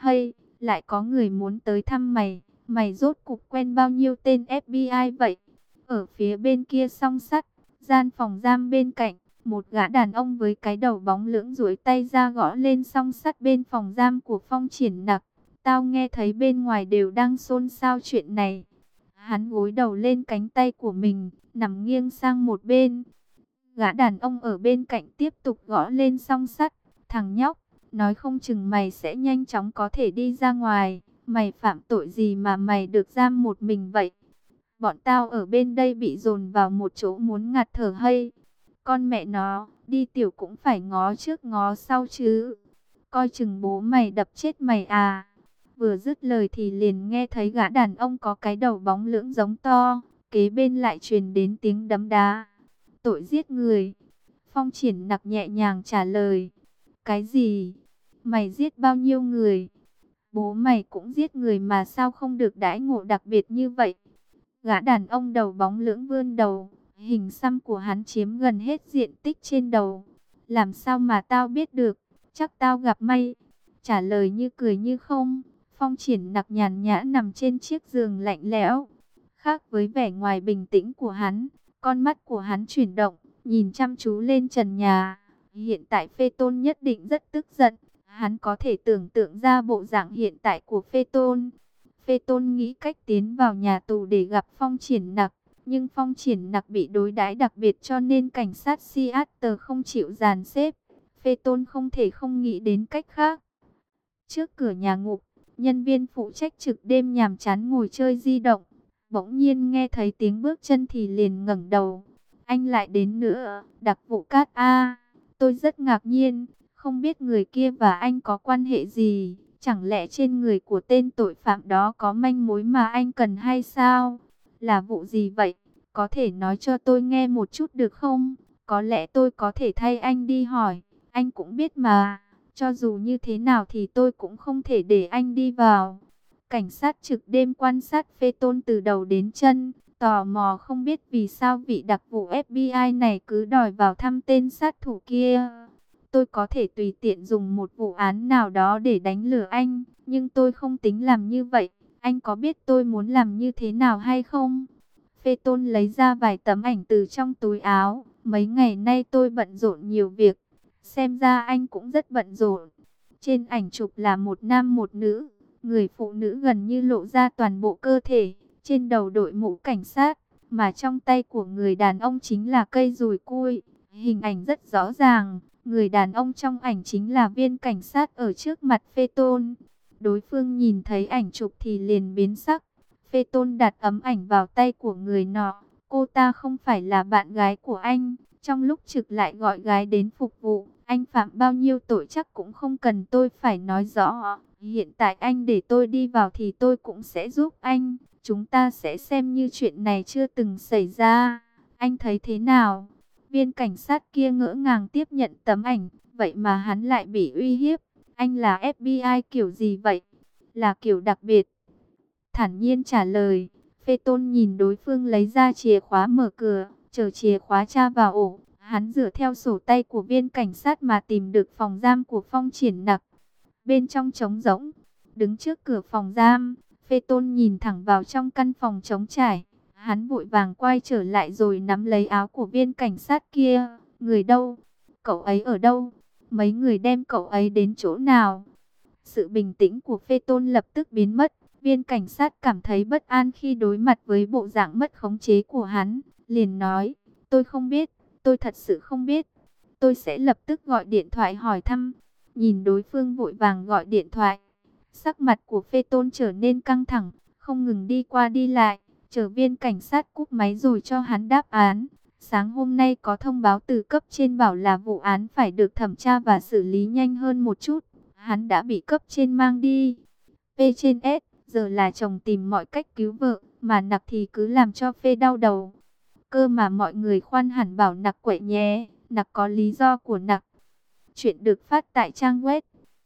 Hay, lại có người muốn tới thăm mày. Mày rốt cục quen bao nhiêu tên FBI vậy? Ở phía bên kia song sắt, gian phòng giam bên cạnh, một gã đàn ông với cái đầu bóng lưỡng duỗi tay ra gõ lên song sắt bên phòng giam của Phong Triển Nặc. Tao nghe thấy bên ngoài đều đang xôn xao chuyện này. Hắn gối đầu lên cánh tay của mình, nằm nghiêng sang một bên. Gã đàn ông ở bên cạnh tiếp tục gõ lên song sắt. Thằng nhóc, nói không chừng mày sẽ nhanh chóng có thể đi ra ngoài. Mày phạm tội gì mà mày được giam một mình vậy? Bọn tao ở bên đây bị dồn vào một chỗ muốn ngạt thở hay. Con mẹ nó, đi tiểu cũng phải ngó trước ngó sau chứ. Coi chừng bố mày đập chết mày à. Vừa dứt lời thì liền nghe thấy gã đàn ông có cái đầu bóng lưỡng giống to. Kế bên lại truyền đến tiếng đấm đá. Tội giết người. Phong Triển Nặc nhẹ nhàng trả lời. Cái gì? Mày giết bao nhiêu người? Bố mày cũng giết người mà sao không được đãi ngộ đặc biệt như vậy? Gã đàn ông đầu bóng lưỡng vươn đầu, hình xăm của hắn chiếm gần hết diện tích trên đầu. Làm sao mà tao biết được? Chắc tao gặp may. Trả lời như cười như không. Phong Triển Nặc nhàn nhã nằm trên chiếc giường lạnh lẽo. Khác với vẻ ngoài bình tĩnh của hắn, con mắt của hắn chuyển động, nhìn chăm chú lên trần nhà. Hiện tại Phê Tôn nhất định rất tức giận. Hắn có thể tưởng tượng ra bộ dạng hiện tại của Phê Tôn. Phê Tôn nghĩ cách tiến vào nhà tù để gặp Phong Triển Nặc. Nhưng Phong Triển Nặc bị đối đãi đặc biệt cho nên cảnh sát Seattle không chịu dàn xếp. Phê Tôn không thể không nghĩ đến cách khác. Trước cửa nhà ngục, nhân viên phụ trách trực đêm nhàm chán ngồi chơi di động. Bỗng nhiên nghe thấy tiếng bước chân thì liền ngẩng đầu. Anh lại đến nữa, đặc vụ Cát A. Tôi rất ngạc nhiên, không biết người kia và anh có quan hệ gì. Chẳng lẽ trên người của tên tội phạm đó có manh mối mà anh cần hay sao? Là vụ gì vậy? Có thể nói cho tôi nghe một chút được không? Có lẽ tôi có thể thay anh đi hỏi. Anh cũng biết mà. Cho dù như thế nào thì tôi cũng không thể để anh đi vào. Cảnh sát trực đêm quan sát Phê Tôn từ đầu đến chân. Tò mò không biết vì sao vị đặc vụ FBI này cứ đòi vào thăm tên sát thủ kia. Tôi có thể tùy tiện dùng một vụ án nào đó để đánh lừa anh, nhưng tôi không tính làm như vậy. Anh có biết tôi muốn làm như thế nào hay không? Phê Tôn lấy ra vài tấm ảnh từ trong túi áo. Mấy ngày nay tôi bận rộn nhiều việc. Xem ra anh cũng rất bận rộn. Trên ảnh chụp là một nam một nữ. Người phụ nữ gần như lộ ra toàn bộ cơ thể. Trên đầu đội mũ cảnh sát. Mà trong tay của người đàn ông chính là cây dùi cui. Hình ảnh rất rõ ràng. Người đàn ông trong ảnh chính là viên cảnh sát ở trước mặt Phê Tôn. Đối phương nhìn thấy ảnh chụp thì liền biến sắc. Phê Tôn đặt ấm ảnh vào tay của người nọ. Cô ta không phải là bạn gái của anh. Trong lúc trực lại gọi gái đến phục vụ. Anh phạm bao nhiêu tội chắc cũng không cần tôi phải nói rõ. Hiện tại anh để tôi đi vào thì tôi cũng sẽ giúp anh. Chúng ta sẽ xem như chuyện này chưa từng xảy ra. Anh thấy thế nào? Viên cảnh sát kia ngỡ ngàng tiếp nhận tấm ảnh. Vậy mà hắn lại bị uy hiếp. Anh là FBI kiểu gì vậy? Là kiểu đặc biệt. Thản nhiên trả lời. Phê Tôn nhìn đối phương lấy ra chìa khóa mở cửa. Chờ chìa khóa tra vào ổ. Hắn dựa theo sổ tay của viên cảnh sát mà tìm được phòng giam của Phong Triển Nặc. Bên trong trống rỗng. Đứng trước cửa phòng giam. Phê Tôn nhìn thẳng vào trong căn phòng trống trải. Hắn vội vàng quay trở lại rồi nắm lấy áo của viên cảnh sát kia. Người đâu? Cậu ấy ở đâu? Mấy người đem cậu ấy đến chỗ nào? Sự bình tĩnh của Phê Tôn lập tức biến mất. Viên cảnh sát cảm thấy bất an khi đối mặt với bộ dạng mất khống chế của hắn. Liền nói, tôi không biết, tôi thật sự không biết. Tôi sẽ lập tức gọi điện thoại hỏi thăm. Nhìn đối phương vội vàng gọi điện thoại. Sắc mặt của Phê Tôn trở nên căng thẳng, không ngừng đi qua đi lại. Chờ viên cảnh sát cúp máy rồi cho hắn đáp án. Sáng hôm nay có thông báo từ cấp trên bảo là vụ án phải được thẩm tra và xử lý nhanh hơn một chút. Hắn đã bị cấp trên mang đi. P trên S, giờ là chồng tìm mọi cách cứu vợ, mà Nặc thì cứ làm cho Phê đau đầu. Cơ mà mọi người khoan hẳn bảo Nặc quậy nhé, Nặc có lý do của Nặc. Chuyện được phát tại trang web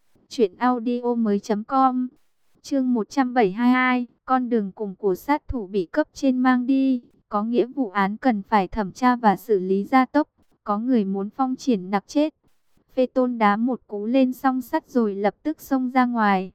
truyệnaudiomoi.com. Chương 172, con đường cùng của sát thủ bị cấp trên mang đi, có nghĩa vụ án cần phải thẩm tra và xử lý gia tốc, có người muốn Phong Triển Nặc chết. Phê Tôn đá một cú lên song sắt rồi lập tức xông ra ngoài.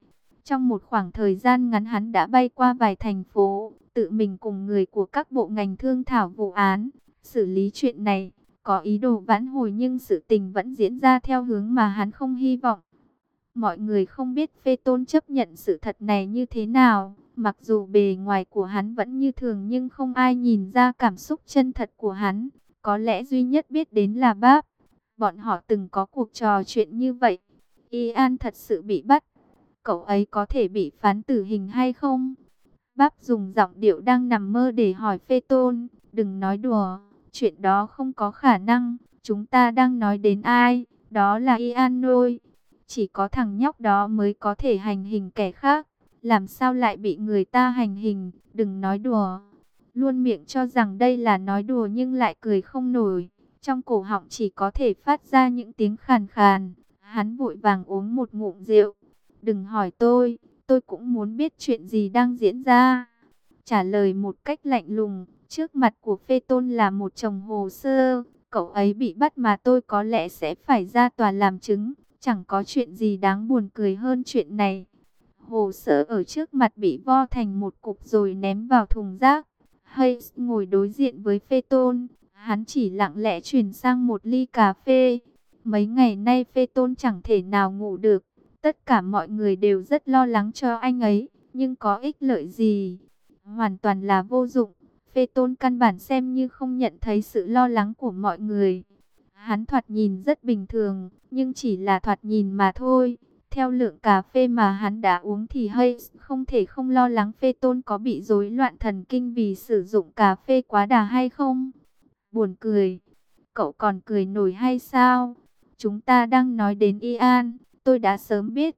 Trong một khoảng thời gian ngắn hắn đã bay qua vài thành phố, tự mình cùng người của các bộ ngành thương thảo vụ án, xử lý chuyện này, có ý đồ vãn hồi nhưng sự tình vẫn diễn ra theo hướng mà hắn không hy vọng. Mọi người không biết Phê Tôn chấp nhận sự thật này như thế nào, mặc dù bề ngoài của hắn vẫn như thường nhưng không ai nhìn ra cảm xúc chân thật của hắn, có lẽ duy nhất biết đến là Báp. Bọn họ từng có cuộc trò chuyện như vậy. Ian thật sự bị bắt, cậu ấy có thể bị phán tử hình hay không? Báp dùng giọng điệu đang nằm mơ để hỏi Phê Tôn. Đừng nói đùa, chuyện đó không có khả năng. Chúng ta đang nói đến ai? Đó là Ian thôi. Chỉ có thằng nhóc đó mới có thể hành hình kẻ khác. Làm sao lại bị người ta hành hình? Đừng nói đùa. Luôn miệng cho rằng đây là nói đùa nhưng lại cười không nổi. Trong cổ họng chỉ có thể phát ra những tiếng khàn khàn. Hắn vội vàng uống một ngụm rượu. Đừng hỏi tôi cũng muốn biết chuyện gì đang diễn ra. Trả lời một cách lạnh lùng, trước mặt của Phê Tôn là một chồng hồ sơ. Cậu ấy bị bắt mà tôi có lẽ sẽ phải ra tòa làm chứng. Chẳng có chuyện gì đáng buồn cười hơn chuyện này. Hồ sơ ở trước mặt bị vo thành một cục rồi ném vào thùng rác. Hayes ngồi đối diện với Phê Tôn. Hắn chỉ lặng lẽ chuyển sang một ly cà phê. Mấy ngày nay Phê Tôn chẳng thể nào ngủ được. Tất cả mọi người đều rất lo lắng cho anh ấy. Nhưng có ích lợi gì? Hoàn toàn là vô dụng. Phê Tôn căn bản xem như không nhận thấy sự lo lắng của mọi người. Hắn thoạt nhìn rất bình thường, nhưng chỉ là thoạt nhìn mà thôi. Theo lượng cà phê mà hắn đã uống thì Hayes không thể không lo lắng Phê Tôn có bị rối loạn thần kinh vì sử dụng cà phê quá đà hay không. Buồn cười. Cậu còn cười nổi hay sao? Chúng ta đang nói đến Ian. Tôi đã sớm biết.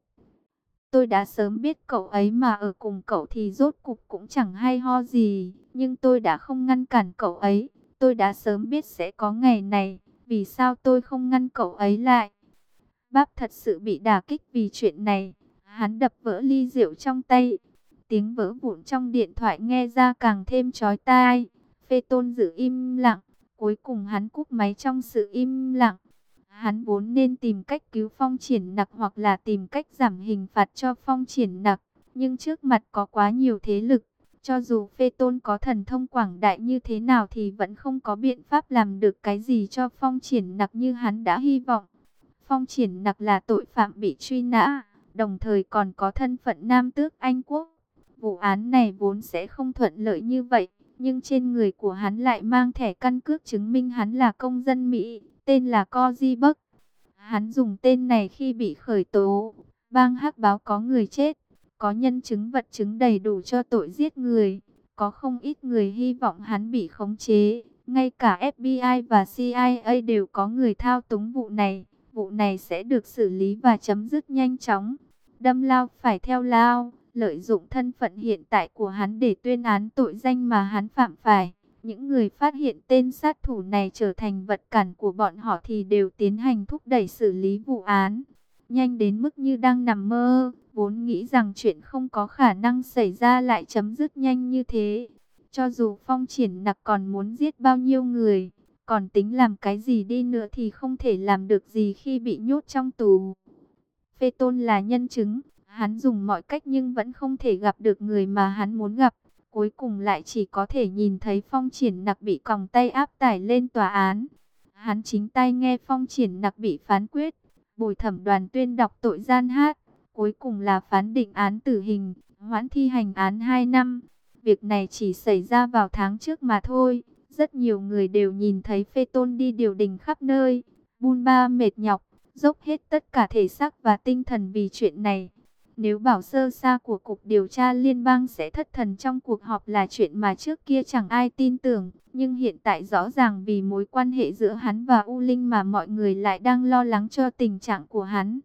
Tôi đã sớm biết cậu ấy mà ở cùng cậu thì rốt cục cũng chẳng hay ho gì. Nhưng tôi đã không ngăn cản cậu ấy. Tôi đã sớm biết sẽ có ngày này. Vì sao tôi không ngăn cậu ấy lại? Báp thật sự bị đả kích vì chuyện này. Hắn đập vỡ ly rượu trong tay. Tiếng vỡ vụn trong điện thoại nghe ra càng thêm chói tai. Phê Tôn giữ im lặng. Cuối cùng hắn cúp máy trong sự im lặng. Hắn vốn nên tìm cách cứu Phong Triển Nặc hoặc là tìm cách giảm hình phạt cho Phong Triển Nặc. Nhưng trước mặt có quá nhiều thế lực. Cho dù Phê Tôn có thần thông quảng đại như thế nào thì vẫn không có biện pháp làm được cái gì cho Phong Triển Nặc như hắn đã hy vọng. Phong Triển Nặc là tội phạm bị truy nã, đồng thời còn có thân phận nam tước Anh Quốc. Vụ án này vốn sẽ không thuận lợi như vậy, nhưng trên người của hắn lại mang thẻ căn cước chứng minh hắn là công dân Mỹ, tên là Cory Buck. Hắn dùng tên này khi bị khởi tố. Bang Hắc báo có người chết, có nhân chứng vật chứng đầy đủ cho tội giết người. Có không ít người hy vọng hắn bị khống chế, ngay cả FBI và CIA đều có người thao túng vụ này. Vụ này sẽ được xử lý và chấm dứt nhanh chóng. Đâm lao phải theo lao, lợi dụng thân phận hiện tại của hắn để tuyên án tội danh mà hắn phạm phải. Những người phát hiện tên sát thủ này trở thành vật cản của bọn họ thì đều tiến hành thúc đẩy xử lý vụ án. Nhanh đến mức như đang nằm mơ, vốn nghĩ rằng chuyện không có khả năng xảy ra lại chấm dứt nhanh như thế. Cho dù Phong Triển Nặc còn muốn giết bao nhiêu người, còn tính làm cái gì đi nữa thì không thể làm được gì khi bị nhốt trong tù. Phê Tôn là nhân chứng, hắn dùng mọi cách nhưng vẫn không thể gặp được người mà hắn muốn gặp. Cuối cùng lại chỉ có thể nhìn thấy Phong Triển Nặc bị còng tay áp tải lên tòa án. Hắn chính tay nghe Phong Triển Nặc bị phán quyết. Bồi thẩm đoàn tuyên đọc tội gian hát. Cuối cùng là phán định án tử hình, hoãn thi hành án 2 năm. Việc này chỉ xảy ra vào tháng trước mà thôi. Rất nhiều người đều nhìn thấy Phê Tôn đi điều đình khắp nơi, bôn ba mệt nhọc, dốc hết tất cả thể xác và tinh thần vì chuyện này. Nếu bảo sơ xa của Cục Điều tra Liên bang sẽ thất thần trong cuộc họp là chuyện mà trước kia chẳng ai tin tưởng, nhưng hiện tại rõ ràng vì mối quan hệ giữa hắn và U Linh mà mọi người lại đang lo lắng cho tình trạng của hắn.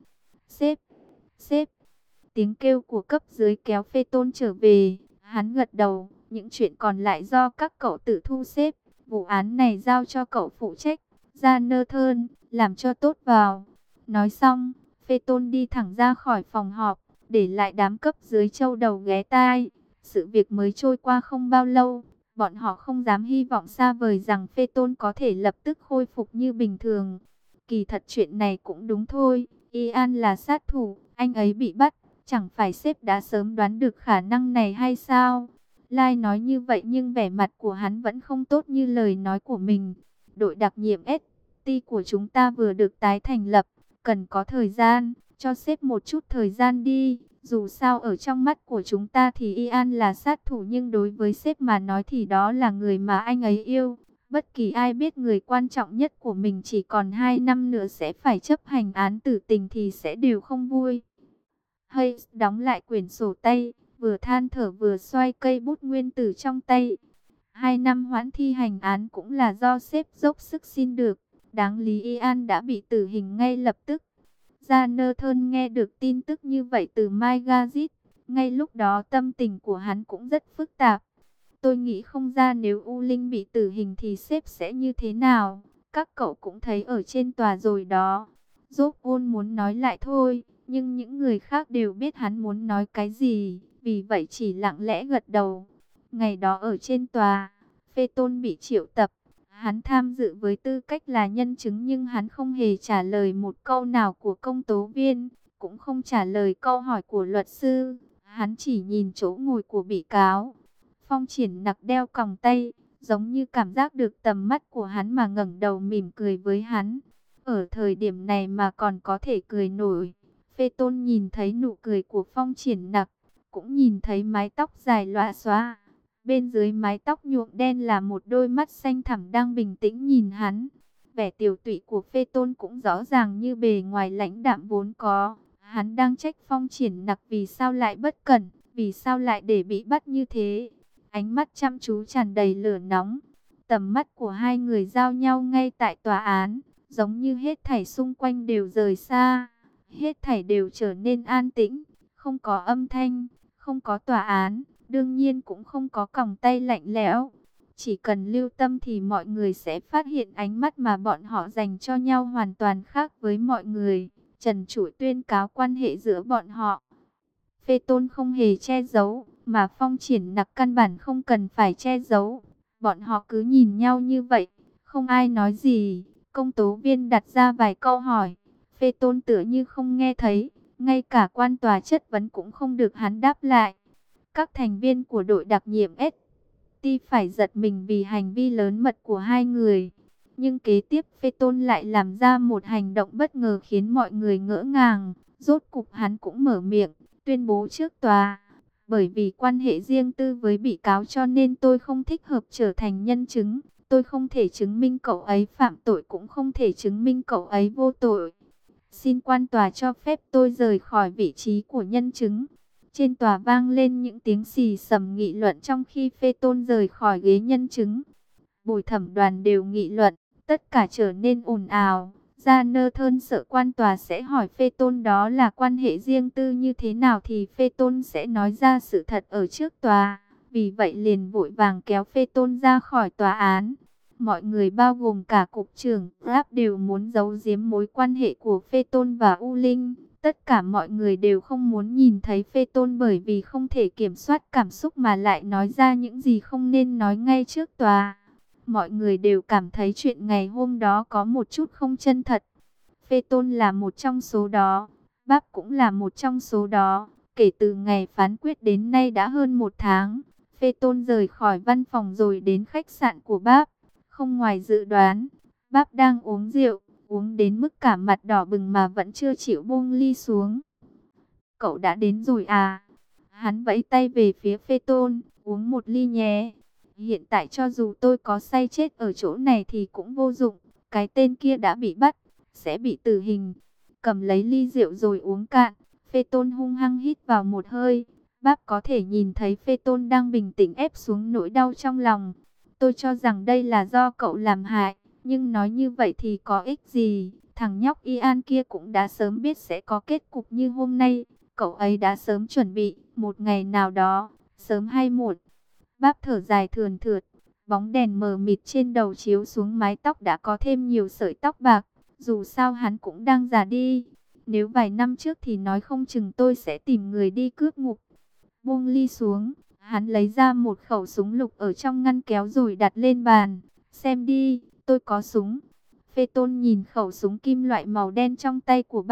Sếp, tiếng kêu của cấp dưới kéo Phê Tôn trở về, hắn gật đầu, những chuyện còn lại do các cậu tự thu xếp. Vụ án này giao cho cậu phụ trách, ra nơ thơn, làm cho tốt vào. Nói xong, Phê Tôn đi thẳng ra khỏi phòng họp, để lại đám cấp dưới châu đầu ghé tai. Sự việc mới trôi qua không bao lâu, bọn họ không dám hy vọng xa vời rằng Phê Tôn có thể lập tức khôi phục như bình thường. Kỳ thật chuyện này cũng đúng thôi, Ian là sát thủ, anh ấy bị bắt, Chẳng phải sếp đã sớm đoán được khả năng này hay sao? Lai nói như vậy nhưng vẻ mặt của hắn vẫn không tốt như lời nói của mình. Đội đặc nhiệm ST của chúng ta vừa được tái thành lập, cần có thời gian, cho sếp một chút thời gian đi. Dù sao ở trong mắt của chúng ta thì Ian là sát thủ, nhưng đối với sếp mà nói thì đó là người mà anh ấy yêu. Bất kỳ ai biết người quan trọng nhất của mình chỉ còn 2 năm nữa sẽ phải chấp hành án tử hình thì sẽ đều không vui. Hayes đóng lại quyển sổ tay, vừa than thở vừa xoay cây bút nguyên tử trong tay. 2 năm hoãn thi hành án cũng là do sếp dốc sức xin được. Đáng lý Ian đã bị tử hình ngay lập tức. Jonathan nghe được tin tức như vậy từ Magazine. Ngay lúc đó tâm tình của hắn cũng rất phức tạp. Tôi nghĩ không ra nếu U Linh bị tử hình thì sếp sẽ như thế nào. Các cậu cũng thấy ở trên tòa rồi đó. Job muốn nói lại thôi, nhưng những người khác đều biết hắn muốn nói cái gì, vì vậy chỉ lặng lẽ gật đầu. Ngày đó ở trên tòa, Phaeton bị triệu tập. Hắn tham dự với tư cách là nhân chứng nhưng hắn không hề trả lời một câu nào của công tố viên, cũng không trả lời câu hỏi của luật sư. Hắn chỉ nhìn chỗ ngồi của bị cáo. Phong Triển Nặc đeo còng tay, giống như cảm giác được tầm mắt của hắn mà ngẩng đầu mỉm cười với hắn. Ở thời điểm này mà còn có thể cười nổi. Phaeton nhìn thấy nụ cười của Phong Triển Nặc, cũng nhìn thấy mái tóc dài lòa xòa. Bên dưới mái tóc nhuộm đen là một đôi mắt xanh thẳm đang bình tĩnh nhìn hắn. Vẻ tiều tụy của Phaeton cũng rõ ràng như bề ngoài lãnh đạm vốn có. Hắn đang trách Phong Triển Nặc vì sao lại bất cẩn, vì sao lại để bị bắt như thế. Ánh mắt chăm chú tràn đầy lửa nóng. Tầm mắt của hai người giao nhau ngay tại tòa án, giống như hết thảy xung quanh đều rời xa. Hết thảy đều trở nên an tĩnh, không có âm thanh, không có tòa án, đương nhiên cũng không có còng tay lạnh lẽo. Chỉ cần lưu tâm thì mọi người sẽ phát hiện ánh mắt mà bọn họ dành cho nhau hoàn toàn khác với mọi người. Trần Trụi tuyên cáo quan hệ giữa bọn họ. Phaeton không hề che giấu, mà Phong Triển Nặc căn bản không cần phải che giấu. Bọn họ cứ nhìn nhau như vậy, không ai nói gì. Công tố viên đặt ra vài câu hỏi, Phaeton tựa như không nghe thấy, ngay cả quan tòa chất vấn cũng không được hắn đáp lại. Các thành viên của đội đặc nhiệm ST phải giật mình vì hành vi lớn mật của hai người. Nhưng kế tiếp Phaeton lại làm ra một hành động bất ngờ khiến mọi người ngỡ ngàng. Rốt cục hắn cũng mở miệng, tuyên bố trước tòa. Bởi vì quan hệ riêng tư với bị cáo cho nên tôi không thích hợp trở thành nhân chứng. Tôi không thể chứng minh cậu ấy phạm tội, cũng không thể chứng minh cậu ấy vô tội. Xin quan tòa cho phép tôi rời khỏi vị trí của nhân chứng. Trên tòa vang lên những tiếng xì xầm nghị luận trong khi Phaeton rời khỏi ghế nhân chứng. Bồi thẩm đoàn đều nghị luận, tất cả trở nên ồn ào. Jonathan sợ quan tòa sẽ hỏi Phaeton đó là quan hệ riêng tư như thế nào thì Phaeton sẽ nói ra sự thật ở trước tòa. Vì vậy liền vội vàng kéo Phaeton ra khỏi tòa án. Mọi người bao gồm cả cục trưởng Rapp đều muốn giấu giếm mối quan hệ của Phaeton và U Linh. Tất cả mọi người đều không muốn nhìn thấy Phaeton bởi vì không thể kiểm soát cảm xúc mà lại nói ra những gì không nên nói ngay trước tòa. Mọi người đều cảm thấy chuyện ngày hôm đó có một chút không chân thật. Phaeton là một trong số đó, Báp cũng là một trong số đó. Kể từ ngày phán quyết đến nay đã hơn 1 tháng. Phaeton rời khỏi văn phòng rồi đến khách sạn của Báp. Không ngoài dự đoán, Báp đang uống rượu, uống đến mức cả mặt đỏ bừng mà vẫn chưa chịu buông ly xuống. Cậu đã đến rồi à? Hắn vẫy tay về phía Phaeton, uống một ly nhé. Hiện tại cho dù tôi có say chết ở chỗ này thì cũng vô dụng. Cái tên kia đã bị bắt, sẽ bị tử hình. Cầm lấy ly rượu rồi uống cạn. Phaeton hung hăng hít vào một hơi. Báp có thể nhìn thấy Phaeton đang bình tĩnh ép xuống nỗi đau trong lòng. Tôi cho rằng đây là do cậu làm hại. Nhưng nói như vậy thì có ích gì? Thằng nhóc Ian kia cũng đã sớm biết sẽ có kết cục như hôm nay. Cậu ấy đã sớm chuẩn bị, một ngày nào đó, sớm hay muộn. Báp thở dài thườn thượt, bóng đèn mờ mịt trên đầu chiếu xuống mái tóc đã có thêm nhiều sợi tóc bạc. Dù sao hắn cũng đang già đi. Nếu vài năm trước thì nói không chừng tôi sẽ tìm người đi cướp ngục. Buông ly xuống, hắn lấy ra một khẩu súng lục ở trong ngăn kéo rồi đặt lên bàn. Xem đi, tôi có súng. Phaeton nhìn khẩu súng kim loại màu đen trong tay của Báp.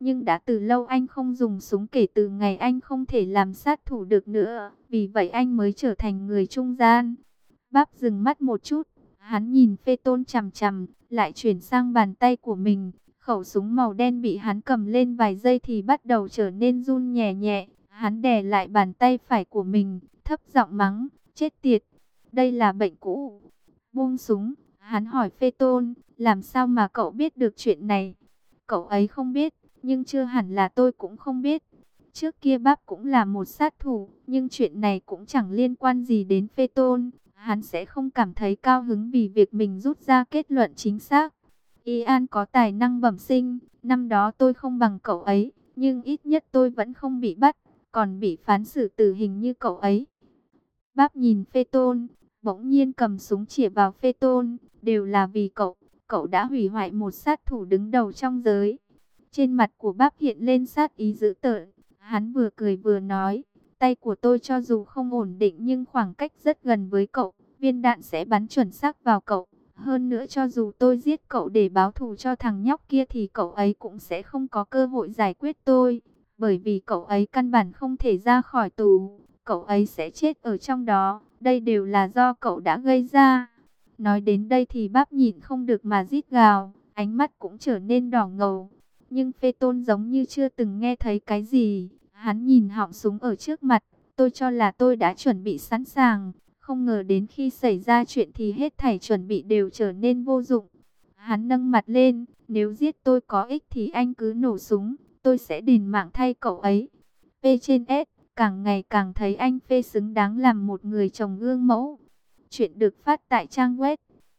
Nhưng đã từ lâu anh không dùng súng, kể từ ngày anh không thể làm sát thủ được nữa. Vì vậy anh mới trở thành người trung gian. Báp dừng mắt một chút. Hắn nhìn Phê Tôn chằm chằm, lại chuyển sang bàn tay của mình. Khẩu súng màu đen bị hắn cầm lên vài giây thì bắt đầu trở nên run nhẹ nhẹ. Hắn đè lại bàn tay phải của mình, thấp giọng mắng, chết tiệt, đây là bệnh cũ. Buông súng, hắn hỏi Phê Tôn, làm sao mà cậu biết được chuyện này? Cậu ấy không biết, nhưng chưa hẳn là tôi cũng không biết. Trước kia Báp cũng là một sát thủ, nhưng chuyện này cũng chẳng liên quan gì đến Phê Tôn. Hắn sẽ không cảm thấy cao hứng vì việc mình rút ra kết luận chính xác. Ian có tài năng bẩm sinh, năm đó tôi không bằng cậu ấy, nhưng ít nhất tôi vẫn không bị bắt, còn bị phán xử tử hình như cậu ấy. Báp nhìn Phê Tôn, bỗng nhiên cầm súng chĩa vào Phê Tôn, đều là vì cậu đã hủy hoại một sát thủ đứng đầu trong giới. Trên mặt của Báp hiện lên sát ý dữ tợn, hắn vừa cười vừa nói, tay của tôi cho dù không ổn định nhưng khoảng cách rất gần với cậu, viên đạn sẽ bắn chuẩn xác vào cậu. Hơn nữa cho dù tôi giết cậu để báo thù cho thằng nhóc kia thì cậu ấy cũng sẽ không có cơ hội giải quyết tôi. Bởi vì cậu ấy căn bản không thể ra khỏi tù, cậu ấy sẽ chết ở trong đó. Đây đều là do cậu đã gây ra. Nói đến đây thì Báp nhịn không được mà rít gào, ánh mắt cũng trở nên đỏ ngầu. Nhưng Phê Tôn giống như chưa từng nghe thấy cái gì. Hắn nhìn họng súng ở trước mặt, tôi cho là tôi đã chuẩn bị sẵn sàng. Không ngờ đến khi xảy ra chuyện thì hết thảy chuẩn bị đều trở nên vô dụng. Hắn nâng mặt lên, nếu giết tôi có ích thì anh cứ nổ súng, tôi sẽ đền mạng thay cậu ấy. P trên S, càng ngày càng thấy anh Phê xứng đáng làm một người chồng gương mẫu. Chuyện được phát tại trang web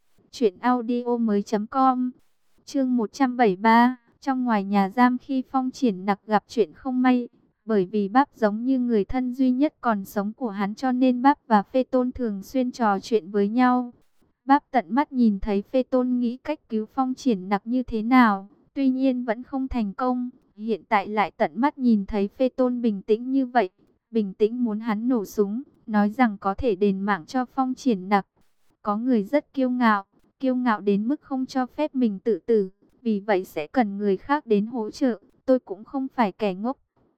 truyệnaudiomoi.com. Chương 173, trong ngoài nhà giam khi Phong Triển Nặc gặp chuyện không may. Bởi vì Báp giống như người thân duy nhất còn sống của hắn cho nên Báp và Phê Tôn thường xuyên trò chuyện với nhau. Báp tận mắt nhìn thấy Phê Tôn nghĩ cách cứu Phong Triển Nặc như thế nào, tuy nhiên vẫn không thành công. Hiện tại lại tận mắt nhìn thấy Phê Tôn bình tĩnh như vậy, bình tĩnh muốn hắn nổ súng, nói rằng có thể đền mạng cho Phong Triển Nặc. Có người rất kiêu ngạo đến mức không cho phép mình tự tử, vì vậy sẽ cần người khác đến hỗ trợ, tôi cũng không phải kẻ ngốc.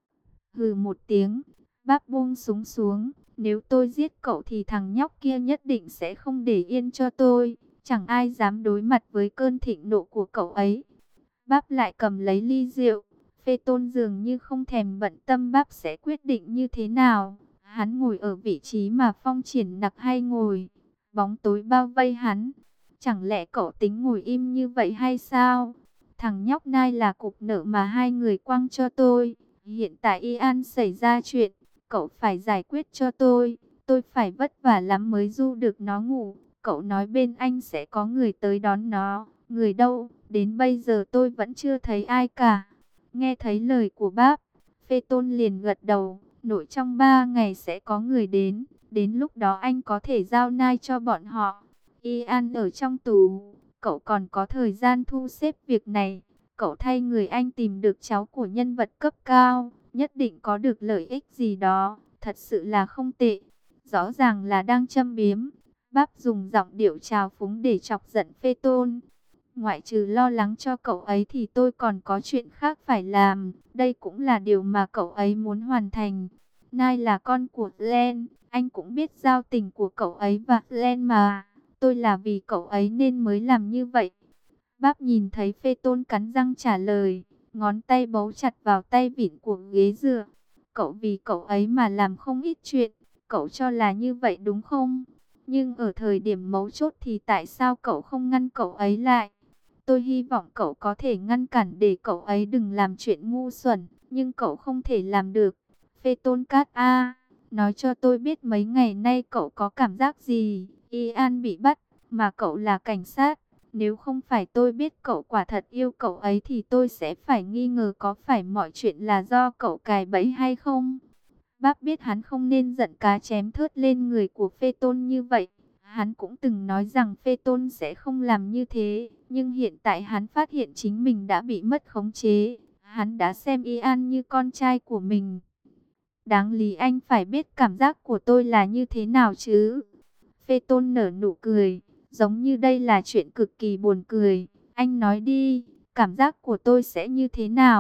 Hừ một tiếng, Báp buông súng xuống, nếu tôi giết cậu thì thằng nhóc kia nhất định sẽ không để yên cho tôi, chẳng ai dám đối mặt với cơn thịnh nộ của cậu ấy. Báp lại cầm lấy ly rượu, Phê Tôn dường như không thèm bận tâm Báp sẽ quyết định như thế nào. Hắn ngồi ở vị trí mà Phong Triển Nặc hay ngồi, bóng tối bao vây hắn. Chẳng lẽ cậu tính ngồi im như vậy hay sao? Thằng nhóc Nai là cục nợ mà hai người quăng cho tôi. Hiện tại Ian xảy ra chuyện, cậu phải giải quyết cho tôi. Tôi phải vất vả lắm mới du được nó ngủ. Cậu nói bên anh sẽ có người tới đón nó. Người đâu? Đến bây giờ tôi vẫn chưa thấy ai cả. Nghe thấy lời của Báp, Phê Tôn liền gật đầu. Nội trong 3 ngày sẽ có người đến. Đến lúc đó anh có thể giao Nai cho bọn họ. Ian ở trong tù, cậu còn có thời gian thu xếp việc này. Cậu thay người anh tìm được cháu của nhân vật cấp cao, nhất định có được lợi ích gì đó, thật sự là không tệ. Rõ ràng là đang châm biếm. Báp dùng giọng điệu trào phúng để chọc giận Phê Tôn. Ngoại trừ lo lắng cho cậu ấy thì tôi còn có chuyện khác phải làm. Đây cũng là điều mà cậu ấy muốn hoàn thành. Nai là con của Glenn, anh cũng biết giao tình của cậu ấy và Glenn mà. Tôi là vì cậu ấy nên mới làm như vậy. Báp nhìn thấy Phê Tôn cắn răng trả lời, ngón tay bấu chặt vào tay vịn của ghế dựa. Cậu vì cậu ấy mà làm không ít chuyện, cậu cho là như vậy đúng không? Nhưng ở thời điểm mấu chốt thì tại sao cậu không ngăn cậu ấy lại? Tôi hy vọng cậu có thể ngăn cản để cậu ấy đừng làm chuyện ngu xuẩn, nhưng cậu không thể làm được. Phê Tôn Cát A, nói cho tôi biết mấy ngày nay cậu có cảm giác gì? Ian bị bắt, mà cậu là cảnh sát. Nếu không phải tôi biết cậu quả thật yêu cậu ấy thì tôi sẽ phải nghi ngờ có phải mọi chuyện là do cậu cài bẫy hay không. Bác biết hắn không nên giận cá chém thớt lên người của Phê Tôn như vậy. Hắn cũng từng nói rằng Phê Tôn sẽ không làm như thế. Nhưng hiện tại hắn phát hiện chính mình đã bị mất khống chế. Hắn đã xem Ian như con trai của mình. Đáng lý anh phải biết cảm giác của tôi là như thế nào chứ. Phê Tôn nở nụ cười, giống như đây là chuyện cực kỳ buồn cười. Anh nói đi, cảm giác của tôi sẽ như thế nào?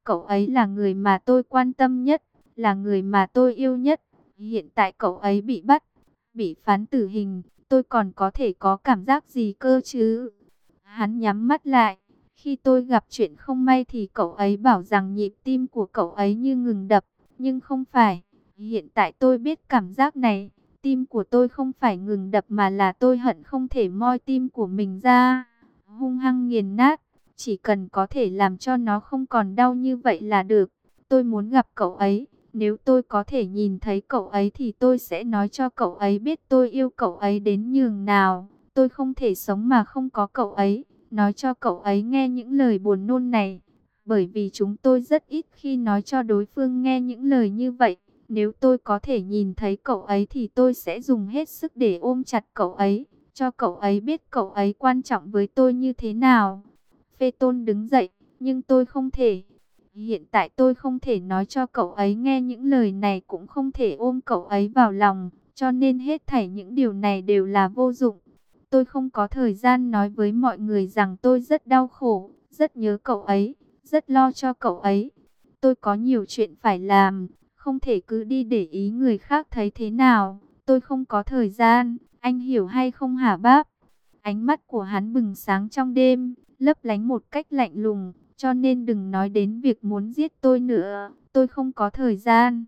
Cậu ấy là người mà tôi quan tâm nhất, là người mà tôi yêu nhất. Hiện tại cậu ấy bị bắt, bị phán tử hình, tôi còn có thể có cảm giác gì cơ chứ? Hắn nhắm mắt lại. Khi tôi gặp chuyện không may thì cậu ấy bảo rằng nhịp tim của cậu ấy như ngừng đập, nhưng không phải. Hiện tại tôi biết cảm giác này, tim của tôi không phải ngừng đập mà là tôi hận không thể moi tim của mình ra, hung hăng nghiền nát. Chỉ cần có thể làm cho nó không còn đau như vậy là được. Tôi muốn gặp cậu ấy. Nếu tôi có thể nhìn thấy cậu ấy thì tôi sẽ nói cho cậu ấy biết tôi yêu cậu ấy đến nhường nào. Tôi không thể sống mà không có cậu ấy. Nói cho cậu ấy nghe những lời buồn nôn này. Bởi vì chúng tôi rất ít khi nói cho đối phương nghe những lời như vậy. Nếu tôi có thể nhìn thấy cậu ấy thì tôi sẽ dùng hết sức để ôm chặt cậu ấy. Cho cậu ấy biết cậu ấy quan trọng với tôi như thế nào. Phê Tôn đứng dậy, nhưng tôi không thể. Hiện tại tôi không thể nói cho cậu ấy nghe những lời này, cũng không thể ôm cậu ấy vào lòng. Cho nên hết thảy những điều này đều là vô dụng. Tôi không có thời gian nói với mọi người rằng tôi rất đau khổ, rất nhớ cậu ấy, rất lo cho cậu ấy. Tôi có nhiều chuyện phải làm, không thể cứ đi để ý người khác thấy thế nào. Tôi không có thời gian, anh hiểu hay không hả bác? Ánh mắt của hắn bừng sáng trong đêm, lấp lánh một cách lạnh lùng, cho nên đừng nói đến việc muốn giết tôi nữa, tôi không có thời gian.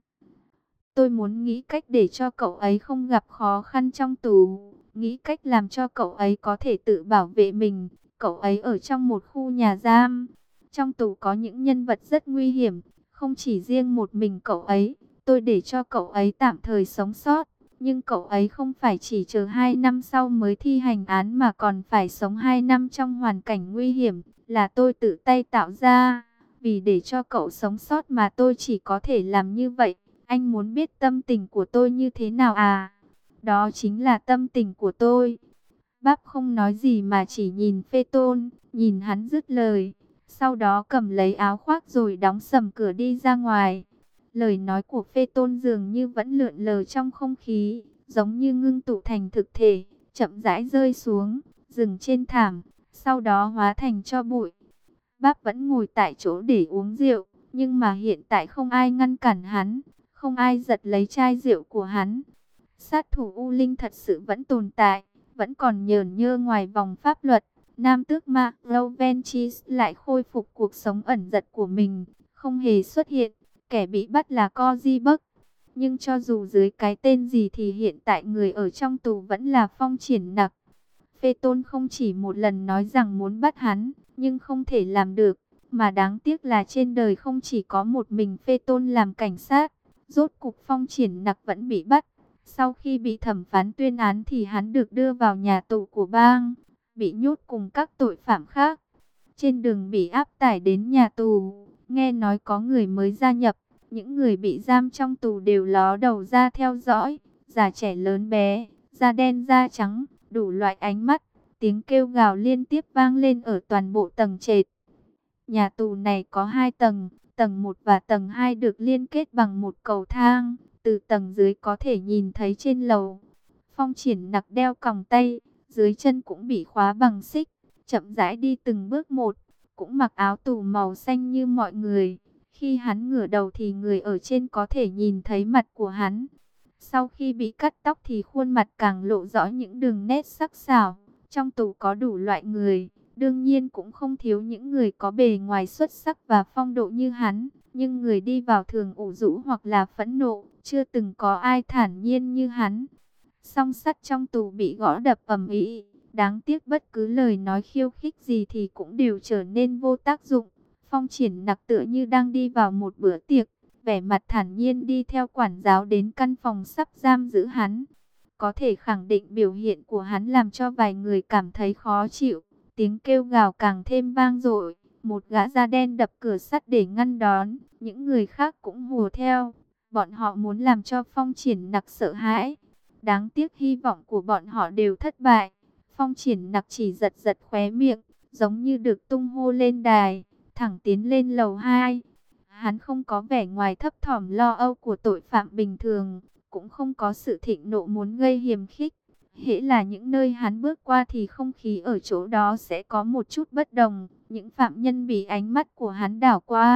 Tôi muốn nghĩ cách để cho cậu ấy không gặp khó khăn trong tù, nghĩ cách làm cho cậu ấy có thể tự bảo vệ mình. Cậu ấy ở trong một khu nhà giam, trong tù có những nhân vật rất nguy hiểm, không chỉ riêng một mình cậu ấy. Tôi để cho cậu ấy tạm thời sống sót, nhưng cậu ấy không phải chỉ chờ 2 năm sau mới thi hành án mà còn phải sống 2 năm trong hoàn cảnh nguy hiểm, là tôi tự tay tạo ra. Vì để cho cậu sống sót mà tôi chỉ có thể làm như vậy. Anh muốn biết tâm tình của tôi như thế nào à? Đó chính là tâm tình của tôi. Bác không nói gì mà chỉ nhìn Phê Tôn, nhìn hắn dứt lời. Sau đó cầm lấy áo khoác rồi đóng sầm cửa đi ra ngoài. Lời nói của Phê Tôn dường như vẫn lượn lờ trong không khí, giống như ngưng tụ thành thực thể, chậm rãi rơi xuống, dừng trên thảm, sau đó hóa thành tro bụi. Bác vẫn ngồi tại chỗ để uống rượu, nhưng mà hiện tại không ai ngăn cản hắn, không ai giật lấy chai rượu của hắn. Sát thủ U Linh thật sự vẫn tồn tại, vẫn còn nhờn nhơ ngoài vòng pháp luật. Nam tước Mark Lovenchis lại khôi phục cuộc sống ẩn dật của mình, không hề xuất hiện. Kẻ bị bắt là Cozy Buck. Nhưng cho dù dưới cái tên gì thì hiện tại người ở trong tù vẫn là Phong Triển Nặc. Phê Tôn không chỉ một lần nói rằng muốn bắt hắn, nhưng không thể làm được. Mà đáng tiếc là trên đời không chỉ có một mình Phê Tôn làm cảnh sát. Rốt cục Phong Triển Nặc vẫn bị bắt. Sau khi bị thẩm phán tuyên án thì hắn được đưa vào nhà tù của bang, bị nhốt cùng các tội phạm khác. Trên đường bị áp tải đến nhà tù, nghe nói có người mới gia nhập. Những người bị giam trong tù đều ló đầu ra theo dõi, già trẻ lớn bé, da đen da trắng, đủ loại ánh mắt. Tiếng kêu gào liên tiếp vang lên ở toàn bộ tầng trệt. Nhà tù này có 2 tầng, tầng 1 và tầng 2 được liên kết bằng một cầu thang. Từ tầng dưới có thể nhìn thấy trên lầu. Phong Triển Nặc đeo còng tay, dưới chân cũng bị khóa bằng xích, chậm rãi đi từng bước một, cũng mặc áo tù màu xanh như mọi người. Khi hắn ngửa đầu thì người ở trên có thể nhìn thấy mặt của hắn. Sau khi bị cắt tóc thì khuôn mặt càng lộ rõ những đường nét sắc sảo. Trong tù có đủ loại người, đương nhiên cũng không thiếu những người có bề ngoài xuất sắc và phong độ như hắn. Nhưng người đi vào thường ủ rũ hoặc là phẫn nộ, chưa từng có ai thản nhiên như hắn. Song sắt trong tù bị gõ đập ầm ĩ, đáng tiếc bất cứ lời nói khiêu khích gì thì cũng đều trở nên vô tác dụng. Phong Triển Nặc tựa như đang đi vào một bữa tiệc, vẻ mặt thản nhiên đi theo quản giáo đến căn phòng sắp giam giữ hắn. Có thể khẳng định biểu hiện của hắn làm cho vài người cảm thấy khó chịu, tiếng kêu gào càng thêm vang dội. Một gã da đen đập cửa sắt để ngăn đón, những người khác cũng hùa theo. Bọn họ muốn làm cho Phong Triển Nặc sợ hãi. Đáng tiếc hy vọng của bọn họ đều thất bại. Phong Triển Nặc chỉ giật giật khóe miệng, giống như được tung hô lên đài, thẳng tiến lên lầu 2. Hắn không có vẻ ngoài thấp thỏm lo âu của tội phạm bình thường, cũng không có sự thịnh nộ muốn gây hiềm khích. Hễ là những nơi hắn bước qua thì không khí ở chỗ đó sẽ có một chút bất đồng. Những phạm nhân bị ánh mắt của hắn đảo qua,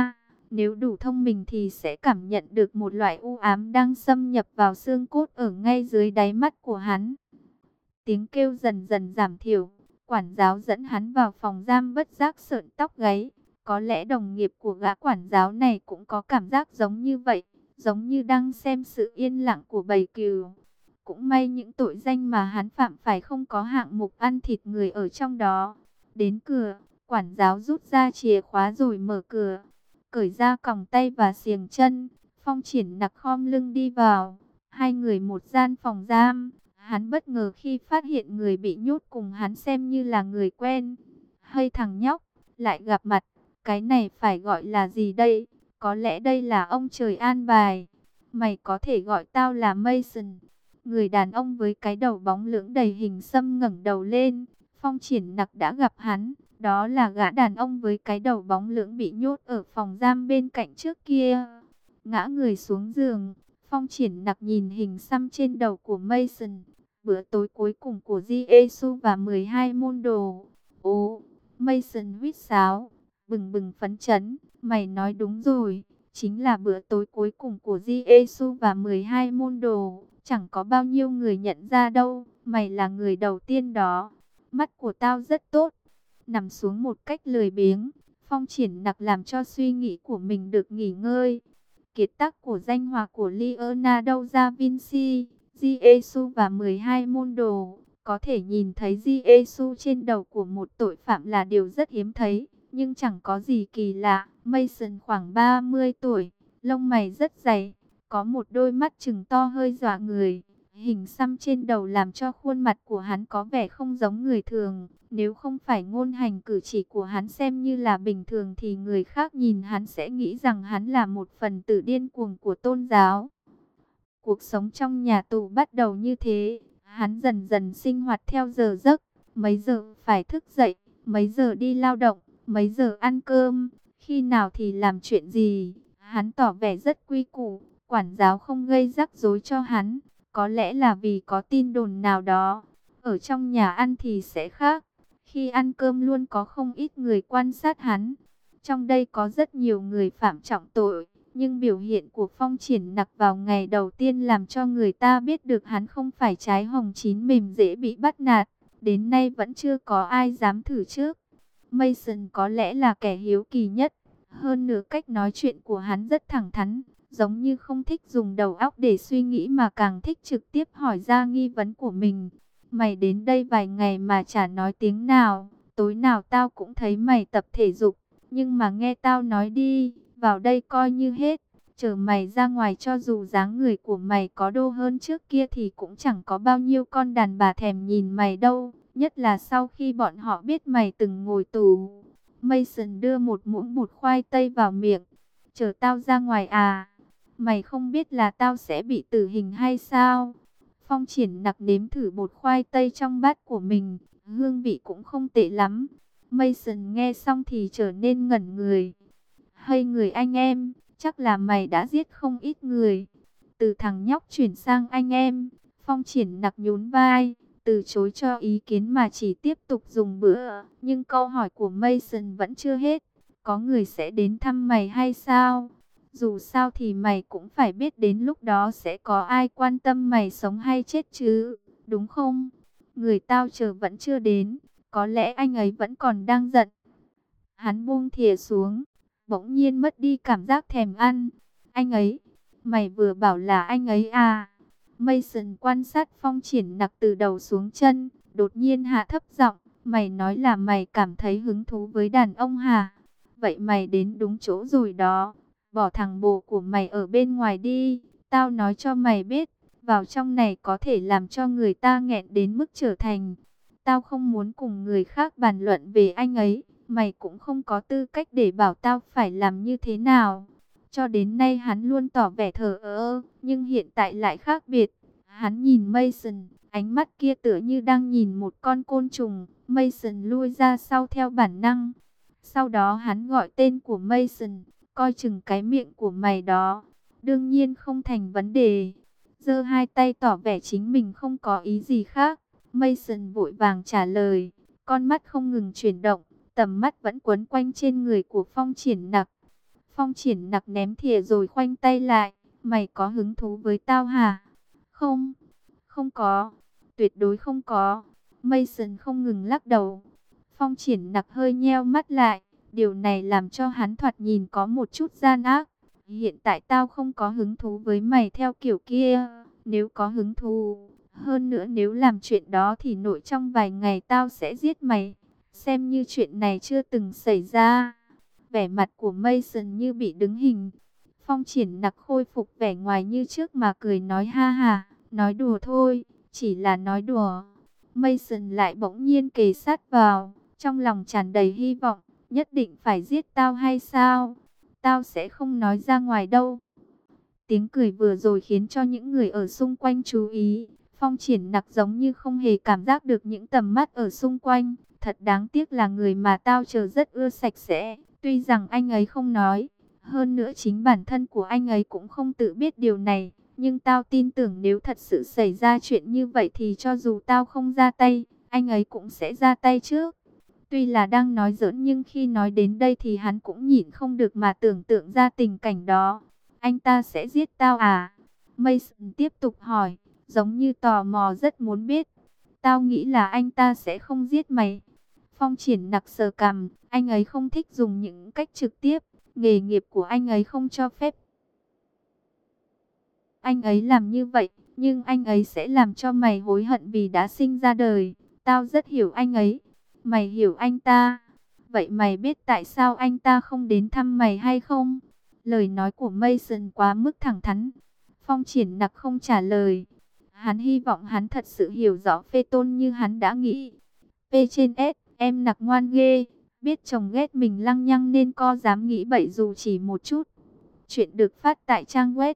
Nếu đủ thông minh thì sẽ cảm nhận được một loại u ám đang xâm nhập vào xương cốt ở ngay dưới đáy mắt của hắn. Tiếng kêu dần dần giảm thiểu. Quản giáo dẫn hắn vào phòng giam, bất giác sợn tóc gáy. Có lẽ đồng nghiệp của gã quản giáo này cũng có cảm giác giống như vậy, giống như đang xem sự yên lặng của bầy cừu. Cũng may những tội danh mà hắn phạm phải không có hạng mục ăn thịt người ở trong đó. Đến cửa, quản giáo rút ra chìa khóa rồi mở cửa, cởi ra còng tay và xiềng chân. Phong Triển Nặc khom lưng đi vào. Hai người một gian phòng giam. Hắn bất ngờ khi phát hiện người bị nhốt cùng hắn xem như là người quen. Hơi thằng nhóc, lại gặp mặt, cái này phải gọi là gì đây? Có lẽ đây là ông trời an bài. Mày có thể gọi tao là Mason. Người đàn ông với cái đầu bóng lưỡng đầy hình xăm ngẩng đầu lên. Phong Triển Nặc đã gặp hắn. Đó là gã đàn ông với cái đầu bóng lưỡng bị nhốt ở phòng giam bên cạnh trước kia. Ngã người xuống giường, Phong Triển Nặc nhìn hình xăm trên đầu của Mason. Bữa tối cuối cùng của Giê-xu và 12 môn đồ. Ồ, Mason huýt sáo, bừng bừng phấn chấn. Mày nói đúng rồi, chính là bữa tối cuối cùng của Giê-xu và 12 môn đồ. Chẳng có bao nhiêu người nhận ra đâu, mày là người đầu tiên đó. Mắt của tao rất tốt. Nằm xuống một cách lười biếng, Phong Triển Nặc làm cho suy nghĩ của mình được nghỉ ngơi. Kiệt tác của danh họa của Leonardo da Vinci, Giê-xu và 12 môn đồ. Có thể nhìn thấy Giê-xu trên đầu của một tội phạm là điều rất hiếm thấy, nhưng chẳng có gì kỳ lạ. Mason khoảng 30 tuổi, lông mày rất dày, có một đôi mắt trừng to hơi dọa người. Hình xăm trên đầu làm cho khuôn mặt của hắn có vẻ không giống người thường. Nếu không phải ngôn hành cử chỉ của hắn xem như là bình thường thì người khác nhìn hắn sẽ nghĩ rằng hắn là một phần tử điên cuồng của tôn giáo. Cuộc sống trong nhà tù bắt đầu như thế. Hắn dần dần sinh hoạt theo giờ giấc. Mấy giờ phải thức dậy, mấy giờ đi lao động, mấy giờ ăn cơm, khi nào thì làm chuyện gì. Hắn tỏ vẻ rất quy củ, quản giáo không gây rắc rối cho hắn. Có lẽ là vì có tin đồn nào đó. Ở trong nhà ăn thì sẽ khác. Khi ăn cơm luôn có không ít người quan sát hắn. Trong đây có rất nhiều người phạm trọng tội. Nhưng biểu hiện của Phong Triển Nặc vào ngày đầu tiên làm cho người ta biết được hắn không phải trái hồng chín mềm dễ bị bắt nạt. Đến nay vẫn chưa có ai dám thử trước. Mason có lẽ là kẻ hiếu kỳ nhất. Hơn nữa cách nói chuyện của hắn rất thẳng thắn. Giống như không thích dùng đầu óc để suy nghĩ mà càng thích trực tiếp hỏi ra nghi vấn của mình. Mày đến đây vài ngày mà chả nói tiếng nào. Tối nào tao cũng thấy mày tập thể dục. Nhưng mà nghe tao nói đi, vào đây coi như hết. Chờ mày ra ngoài cho dù dáng người của mày có đô hơn trước kia thì cũng chẳng có bao nhiêu con đàn bà thèm nhìn mày đâu. Nhất là sau khi bọn họ biết mày từng ngồi tù. Mason đưa một muỗng bột khoai tây vào miệng. Chờ tao ra ngoài à? Mày không biết là tao sẽ bị tử hình hay sao? Phong Triển Nặc nếm thử bột khoai tây trong bát của mình. Hương vị cũng không tệ lắm. Mason nghe xong thì trở nên ngẩn người. Hay người anh em, chắc là mày đã giết không ít người. Từ thằng nhóc chuyển sang anh em, Phong Triển Nặc nhún vai, từ chối cho ý kiến mà chỉ tiếp tục dùng bữa. Nhưng câu hỏi của Mason vẫn chưa hết. Có người sẽ đến thăm mày hay sao? Dù sao thì mày cũng phải biết đến lúc đó sẽ có ai quan tâm mày sống hay chết chứ, đúng không? Người tao chờ vẫn chưa đến, có lẽ anh ấy vẫn còn đang giận. Hắn buông thìa xuống, bỗng nhiên mất đi cảm giác thèm ăn. Anh ấy, mày vừa bảo là anh ấy à? Mason quan sát Phong Triển Nặc từ đầu xuống chân, đột nhiên hạ thấp giọng, mày nói là mày cảm thấy hứng thú với đàn ông hả? Vậy mày đến đúng chỗ rồi đó. Bỏ thằng bồ của mày ở bên ngoài đi. Tao nói cho mày biết, vào trong này có thể làm cho người ta nghẹn đến mức trở thành. Tao không muốn cùng người khác bàn luận về anh ấy. Mày cũng không có tư cách để bảo tao phải làm như thế nào. Cho đến nay hắn luôn tỏ vẻ thờ ơ, nhưng hiện tại lại khác biệt. Hắn nhìn Mason, ánh mắt kia tựa như đang nhìn một con côn trùng. Mason lui ra sau theo bản năng. Sau đó hắn gọi tên của Mason, coi chừng cái miệng của mày đó. Đương nhiên không thành vấn đề. Giơ hai tay tỏ vẻ chính mình không có ý gì khác. Mason vội vàng trả lời, con mắt không ngừng chuyển động, tầm mắt vẫn quấn quanh trên người của Phong Triển Nặc. Phong Triển Nặc ném thìa rồi khoanh tay lại. Mày có hứng thú với tao hả? Không, không có, tuyệt đối không có. Mason không ngừng lắc đầu. Phong Triển Nặc hơi nheo mắt lại. Điều này làm cho hắn thoạt nhìn có một chút gian ác. Hiện tại tao không có hứng thú với mày theo kiểu kia. Nếu có hứng thú, hơn nữa nếu làm chuyện đó thì nội trong vài ngày tao sẽ giết mày. Xem như chuyện này chưa từng xảy ra. Vẻ mặt của Mason như bị đứng hình. Phong Triển Nặc khôi phục vẻ ngoài như trước mà cười nói ha ha, nói đùa thôi, chỉ là nói đùa. Mason lại bỗng nhiên kề sát vào, trong lòng tràn đầy hy vọng, nhất định phải giết tao hay sao? Tao sẽ không nói ra ngoài đâu. Tiếng cười vừa rồi khiến cho những người ở xung quanh chú ý. Phong Triển Nặc giống như không hề cảm giác được những tầm mắt ở xung quanh. Thật đáng tiếc là người mà tao chờ rất ưa sạch sẽ. Tuy rằng anh ấy không nói, hơn nữa chính bản thân của anh ấy cũng không tự biết điều này. Nhưng tao tin tưởng nếu thật sự xảy ra chuyện như vậy thì cho dù tao không ra tay, anh ấy cũng sẽ ra tay trước. Tuy là đang nói giỡn nhưng khi nói đến đây thì hắn cũng nhịn không được mà tưởng tượng ra tình cảnh đó. Anh ta sẽ giết tao à? Mason tiếp tục hỏi, giống như tò mò rất muốn biết. Tao nghĩ là anh ta sẽ không giết mày. Phong Triển Nặc sờ cằm, anh ấy không thích dùng những cách trực tiếp. Nghề nghiệp của anh ấy không cho phép anh ấy làm như vậy, nhưng anh ấy sẽ làm cho mày hối hận vì đã sinh ra đời. Tao rất hiểu anh ấy. Mày hiểu anh ta. Vậy mày biết tại sao anh ta không đến thăm mày hay không? Lời nói của Mason quá mức thẳng thắn. Phong Triển Nặc không trả lời. Hắn hy vọng hắn thật sự hiểu rõ Phê Tôn như hắn đã nghĩ. P trên S, em Nặc ngoan ghê. Biết chồng ghét mình lăng nhăng nên co dám nghĩ bậy dù chỉ một chút. Chuyện được phát tại trang web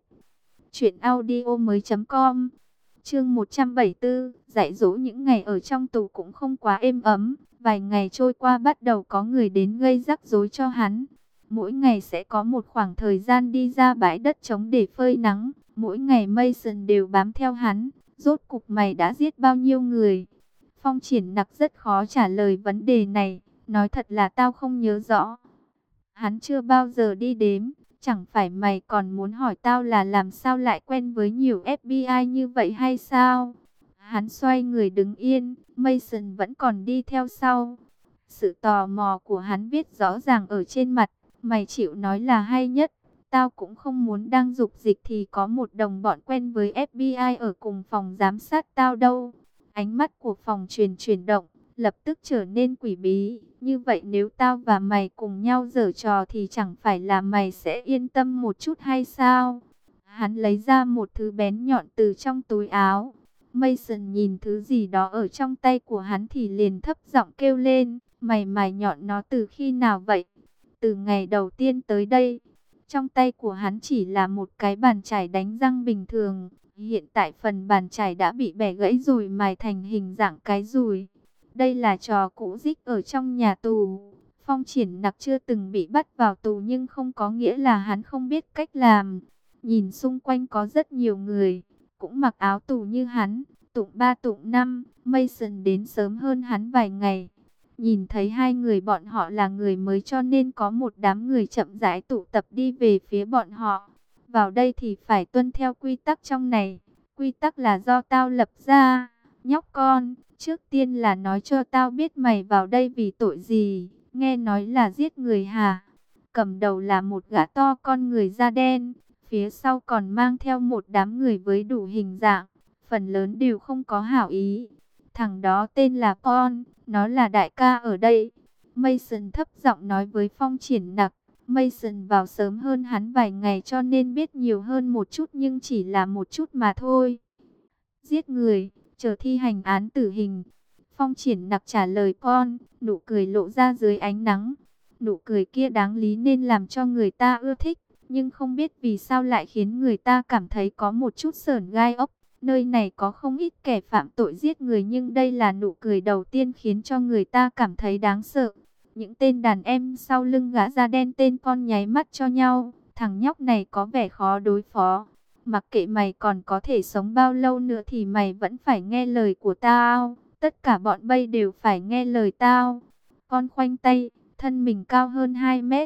truyệnaudiomoi.com. Chương 174, dạy dỗ những ngày ở trong tù cũng không quá êm ấm. Vài ngày trôi qua bắt đầu có người đến gây rắc rối cho hắn. Mỗi ngày sẽ có một khoảng thời gian đi ra bãi đất trống để phơi nắng. Mỗi ngày Mason đều bám theo hắn. Rốt cục mày đã giết bao nhiêu người? Phong Triển Nặc rất khó trả lời vấn đề này. Nói thật là tao không nhớ rõ. Hắn chưa bao giờ đi đếm. Chẳng phải mày còn muốn hỏi tao là làm sao lại quen với nhiều FBI như vậy hay sao? Hắn xoay người đứng yên, Mason vẫn còn đi theo sau. Sự tò mò của hắn viết rõ ràng ở trên mặt, mày chịu nói là hay nhất. Tao cũng không muốn đang dục dịch thì có một đồng bọn quen với FBI ở cùng phòng giám sát tao đâu. Ánh mắt của phòng chuyển động, lập tức trở nên quỷ bí. Như vậy nếu tao và mày cùng nhau giở trò thì chẳng phải là mày sẽ yên tâm một chút hay sao? Hắn lấy ra một thứ bén nhọn từ trong túi áo. Mason nhìn thứ gì đó ở trong tay của hắn thì liền thấp giọng kêu lên. Mày nhọn nó từ khi nào vậy? Từ ngày đầu tiên tới đây. Trong tay của hắn chỉ là một cái bàn chải đánh răng bình thường. Hiện tại phần bàn chải đã bị bẻ gãy rồi mài thành hình dạng cái dùi. Đây là trò cũ rích ở trong nhà tù. Phong Triển Nặc chưa từng bị bắt vào tù nhưng không có nghĩa là hắn không biết cách làm. Nhìn xung quanh có rất nhiều người, cũng mặc áo tù như hắn. Tụng 3 tụng 5, Mason đến sớm hơn hắn vài ngày. Nhìn thấy hai người bọn họ là người mới cho nên có một đám người chậm rãi tụ tập đi về phía bọn họ. Vào đây thì phải tuân theo quy tắc trong này. Quy tắc là do tao lập ra. Nhóc con, trước tiên là nói cho tao biết mày vào đây vì tội gì. Nghe nói là giết người hả? Cầm đầu là một gã to con người da đen. Phía sau còn mang theo một đám người với đủ hình dạng. Phần lớn đều không có hảo ý. Thằng đó tên là Paul, nó là đại ca ở đây. Mason thấp giọng nói với Phong Triển Nặc. Mason vào sớm hơn hắn vài ngày cho nên biết nhiều hơn một chút nhưng chỉ là một chút mà thôi. Giết người, chờ thi hành án tử hình. Phong Triển Nặc trả lời Paul, nụ cười lộ ra dưới ánh nắng. Nụ cười kia đáng lý nên làm cho người ta ưa thích, nhưng không biết vì sao lại khiến người ta cảm thấy có một chút sởn gai ốc. Nơi này có không ít kẻ phạm tội giết người nhưng đây là nụ cười đầu tiên khiến cho người ta cảm thấy đáng sợ. Những tên đàn em sau lưng gã da đen tên con nháy mắt cho nhau. Thằng nhóc này có vẻ khó đối phó. Mặc kệ mày còn có thể sống bao lâu nữa thì mày vẫn phải nghe lời của tao. Tất cả bọn bay đều phải nghe lời tao. Con khoanh tay, thân mình cao hơn 2 mét.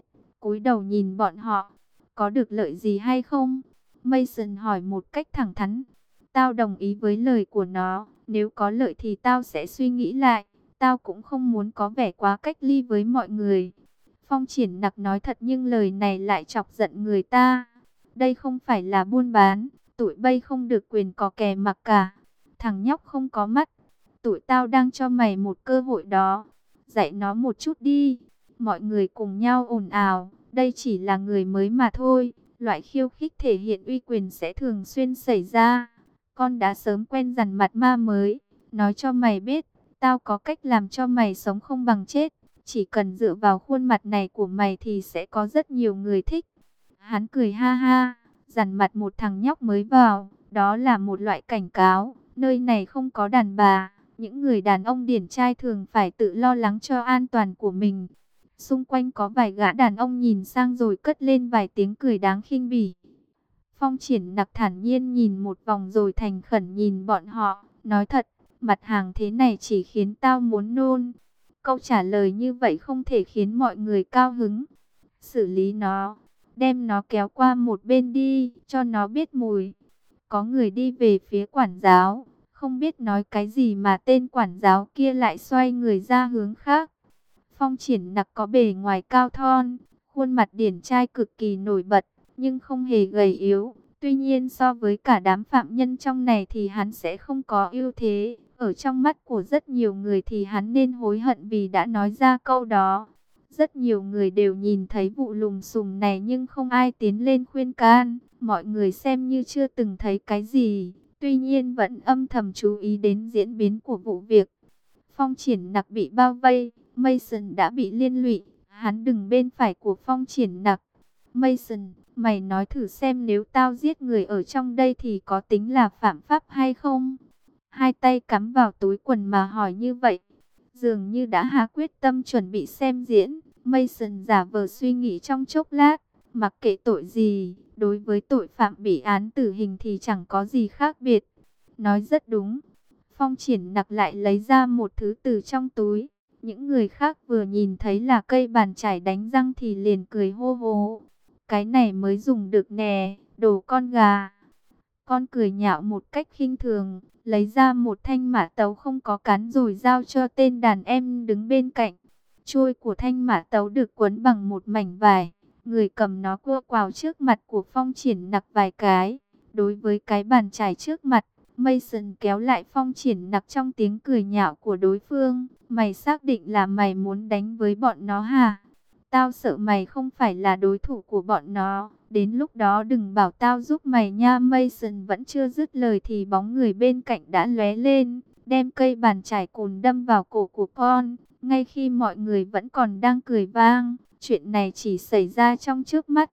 cúi đầu nhìn bọn họ. Có được lợi gì hay không? Mason hỏi một cách thẳng thắn. Tao đồng ý với lời của nó. Nếu có lợi thì tao sẽ suy nghĩ lại. Tao cũng không muốn có vẻ quá cách ly với mọi người. Phong Triển Nặc nói thật nhưng lời này lại chọc giận người ta. Đây không phải là buôn bán. Tụi bay không được quyền có kè mặc cả. Thằng nhóc không có mắt. Tụi tao đang cho mày một cơ hội đó. Dạy nó một chút đi. Mọi người cùng nhau ồn ào. Đây chỉ là người mới mà thôi. Loại khiêu khích thể hiện uy quyền sẽ thường xuyên xảy ra. Con đã sớm quen dằn mặt ma mới. Nói cho mày biết, tao có cách làm cho mày sống không bằng chết. Chỉ cần dựa vào khuôn mặt này của mày thì sẽ có rất nhiều người thích. Hắn cười ha ha, dằn mặt một thằng nhóc mới vào. Đó là một loại cảnh cáo. Nơi này không có đàn bà. Những người đàn ông điển trai thường phải tự lo lắng cho an toàn của mình. Xung quanh có vài gã đàn ông nhìn sang rồi cất lên vài tiếng cười đáng khinh bỉ. Phong Triển Nặc thản nhiên nhìn một vòng rồi thành khẩn nhìn bọn họ. Nói thật, mặt hàng thế này chỉ khiến tao muốn nôn. Câu trả lời như vậy không thể khiến mọi người cao hứng. Xử lý nó, đem nó kéo qua một bên đi, cho nó biết mùi. Có người đi về phía quản giáo. Không biết nói cái gì mà tên quản giáo kia lại xoay người ra hướng khác. Phong Triển Nặc có bề ngoài cao thon, khuôn mặt điển trai cực kỳ nổi bật, nhưng không hề gầy yếu. Tuy nhiên so với cả đám phạm nhân trong này thì hắn sẽ không có ưu thế. Ở trong mắt của rất nhiều người thì hắn nên hối hận vì đã nói ra câu đó. Rất nhiều người đều nhìn thấy vụ lùm xùm này nhưng không ai tiến lên khuyên can. Mọi người xem như chưa từng thấy cái gì. Tuy nhiên vẫn âm thầm chú ý đến diễn biến của vụ việc. Phong Triển Nặc bị bao vây, Mason đã bị liên lụy. Hắn đứng bên phải của Phong Triển Nặc. Mason, mày nói thử xem nếu tao giết người ở trong đây thì có tính là phạm pháp hay không? Hai tay cắm vào túi quần mà hỏi như vậy. Dường như đã hạ quyết tâm chuẩn bị xem diễn. Mason giả vờ suy nghĩ trong chốc lát. Mặc kệ tội gì, đối với tội phạm bị án tử hình thì chẳng có gì khác biệt. Nói rất đúng. Phong Triển Nặc lại lấy ra một thứ từ trong túi. Những người khác vừa nhìn thấy là cây bàn chải đánh răng thì liền cười hô hố. Cái này mới dùng được nè, đồ con gà. Con cười nhạo một cách khinh thường, lấy ra một thanh mã tấu không có cán rồi giao cho tên đàn em đứng bên cạnh. Chuôi của thanh mã tấu được quấn bằng một mảnh vải. Người cầm nó cua quào trước mặt của Phong Triển Nặc vài cái. Đối với cái bàn chải trước mặt, Mason kéo lại Phong Triển Nặc trong tiếng cười nhạo của đối phương. Mày xác định là mày muốn đánh với bọn nó hả? Tao sợ mày không phải là đối thủ của bọn nó. Đến lúc đó đừng bảo tao giúp mày nha. Mason vẫn chưa dứt lời thì bóng người bên cạnh đã lóe lên, đem cây bàn chải cùn đâm vào cổ của Paul. Ngay khi mọi người vẫn còn đang cười vang, chuyện này chỉ xảy ra trong trước mắt.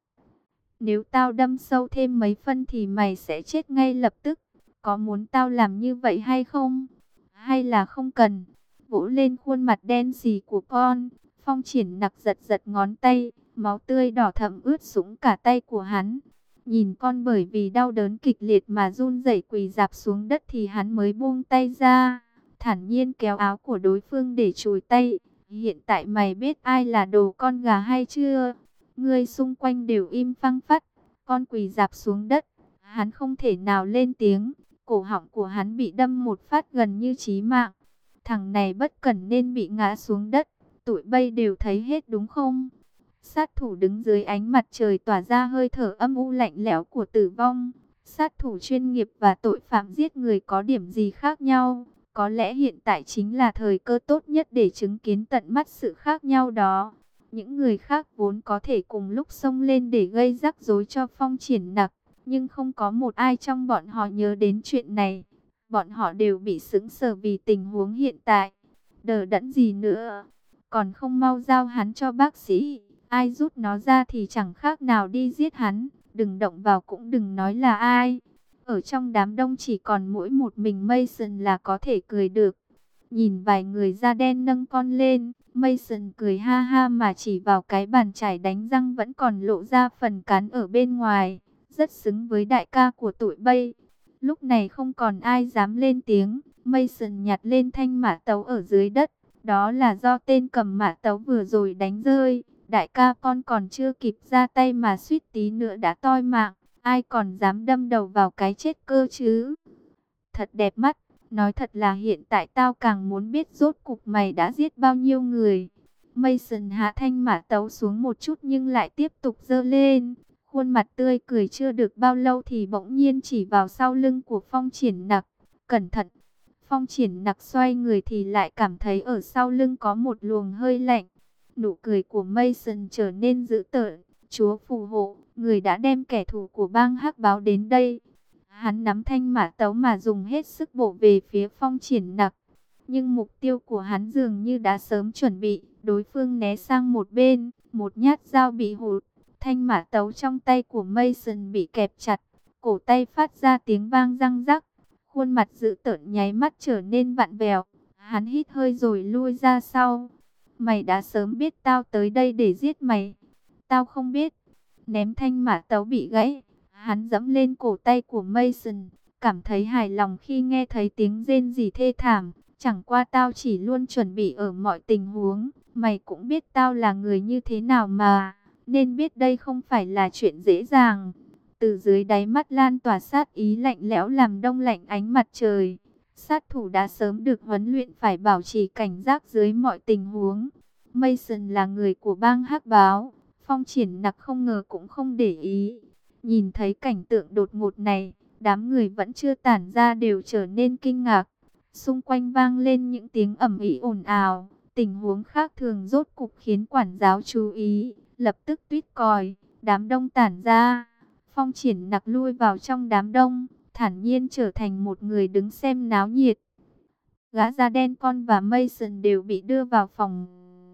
Nếu tao đâm sâu thêm mấy phân thì mày sẽ chết ngay lập tức. Có muốn tao làm như vậy hay không? Hay là không cần? Vỗ lên khuôn mặt đen sì của Paul. Phong Triển Nặc giật giật ngón tay, máu tươi đỏ thẫm ướt sũng cả tay của hắn. Nhìn con bởi vì đau đớn kịch liệt mà run rẩy quỳ rạp xuống đất thì hắn mới buông tay ra, thản nhiên kéo áo của đối phương để chùi tay. Hiện tại mày biết ai là đồ con gà hay chưa? Người xung quanh đều im phăng phắc. Con quỳ rạp xuống đất, hắn không thể nào lên tiếng. Cổ họng của hắn bị đâm một phát gần như chí mạng. Thằng này bất cẩn nên bị ngã xuống đất. Tụi bay đều thấy hết đúng không? Sát thủ đứng dưới ánh mặt trời tỏa ra hơi thở âm u lạnh lẽo của tử vong. Sát thủ chuyên nghiệp và tội phạm giết người có điểm gì khác nhau? Có lẽ hiện tại chính là thời cơ tốt nhất để chứng kiến tận mắt sự khác nhau đó. Những người khác vốn có thể cùng lúc xông lên để gây rắc rối cho Phong Triển Nặc, nhưng không có một ai trong bọn họ nhớ đến chuyện này. Bọn họ đều bị sững sờ vì tình huống hiện tại. Đờ đẫn gì nữa? Còn không mau giao hắn cho bác sĩ. Ai rút nó ra thì chẳng khác nào đi giết hắn. Đừng động vào cũng đừng nói là ai. Ở trong đám đông chỉ còn mỗi một mình Mason là có thể cười được. Nhìn vài người da đen nâng con lên, Mason cười ha ha mà chỉ vào cái bàn chải đánh răng vẫn còn lộ ra phần cán ở bên ngoài. Rất xứng với đại ca của tụi bay. Lúc này không còn ai dám lên tiếng. Mason nhặt lên thanh mã tấu ở dưới đất. Đó là do tên cầm mã tấu vừa rồi đánh rơi. đại ca con còn chưa kịp ra tay mà suýt tí nữa đã toi mạng, ai còn dám đâm đầu vào cái chết cơ chứ. Thật đẹp mắt, nói thật là hiện tại tao càng muốn biết rốt cục mày đã giết bao nhiêu người. Mason hạ thanh mã tấu xuống một chút nhưng lại tiếp tục giơ lên. Khuôn mặt tươi cười chưa được bao lâu thì bỗng nhiên chỉ vào sau lưng của Phong Triển Nặc. Cẩn thận! Phong Triển Nặc xoay người thì lại cảm thấy ở sau lưng có một luồng hơi lạnh. Nụ cười của Mason trở nên dữ tợn. Chúa phù hộ, người đã đem kẻ thù của bang Hắc Báo đến đây. Hắn nắm thanh mã tấu mà dùng hết sức bổ về phía Phong Triển Nặc. Nhưng mục tiêu của hắn dường như đã sớm chuẩn bị. Đối phương né sang một bên, một nhát dao bị hụt. Thanh mã tấu trong tay của Mason bị kẹp chặt. Cổ tay phát ra tiếng vang răng rắc. Khuôn mặt dữ tợn nháy mắt trở nên vặn vẹo. Hắn hít hơi rồi lui ra sau. Mày đã sớm biết tao tới đây để giết mày. Tao không biết. Ném thanh mã tấu bị gãy. Hắn dẫm lên cổ tay của Mason. Cảm thấy hài lòng khi nghe thấy tiếng rên rỉ thê thảm. Chẳng qua tao chỉ luôn chuẩn bị ở mọi tình huống. Mày cũng biết tao là người như thế nào mà. Nên biết đây không phải là chuyện dễ dàng. Từ dưới đáy mắt lan tỏa sát ý lạnh lẽo làm đông lạnh ánh mặt trời. Sát thủ đã sớm được huấn luyện phải bảo trì cảnh giác dưới mọi tình huống. Mason là người của bang Hắc Báo. Phong Triển Nặc không ngờ cũng không để ý. Nhìn thấy cảnh tượng đột ngột này, đám người vẫn chưa tản ra đều trở nên kinh ngạc. Xung quanh vang lên những tiếng ầm ĩ ồn ào. Tình huống khác thường rốt cục khiến quản giáo chú ý. Lập tức tuýt còi, đám đông tản ra. Phong Triển Nặc lui vào trong đám đông, thản nhiên trở thành một người đứng xem náo nhiệt. Gã da đen con và Mason đều bị đưa vào phòng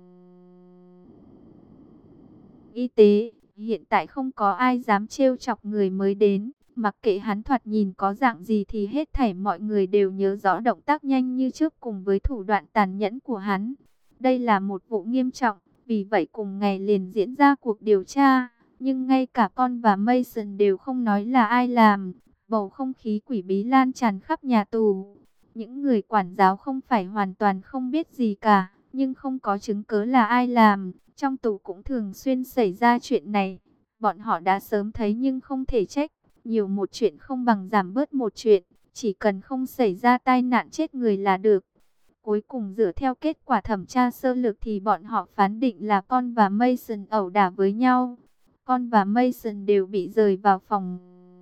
y tế. Hiện tại không có ai dám trêu chọc người mới đến. Mặc kệ hắn thoạt nhìn có dạng gì thì hết thảy mọi người đều nhớ rõ động tác nhanh như trước cùng với thủ đoạn tàn nhẫn của hắn. Đây là một vụ nghiêm trọng, vì vậy cùng ngày liền diễn ra cuộc điều tra. Nhưng ngay cả con và Mason đều không nói là ai làm. Bầu không khí quỷ bí lan tràn khắp nhà tù. Những người quản giáo không phải hoàn toàn không biết gì cả, nhưng không có chứng cứ là ai làm. Trong tù cũng thường xuyên xảy ra chuyện này. Bọn họ đã sớm thấy nhưng không thể trách. Nhiều một chuyện không bằng giảm bớt một chuyện. Chỉ cần không xảy ra tai nạn chết người là được. Cuối cùng dựa theo kết quả thẩm tra sơ lược thì bọn họ phán định là con và Mason ẩu đả với nhau. Con và Mason đều bị rời vào phòng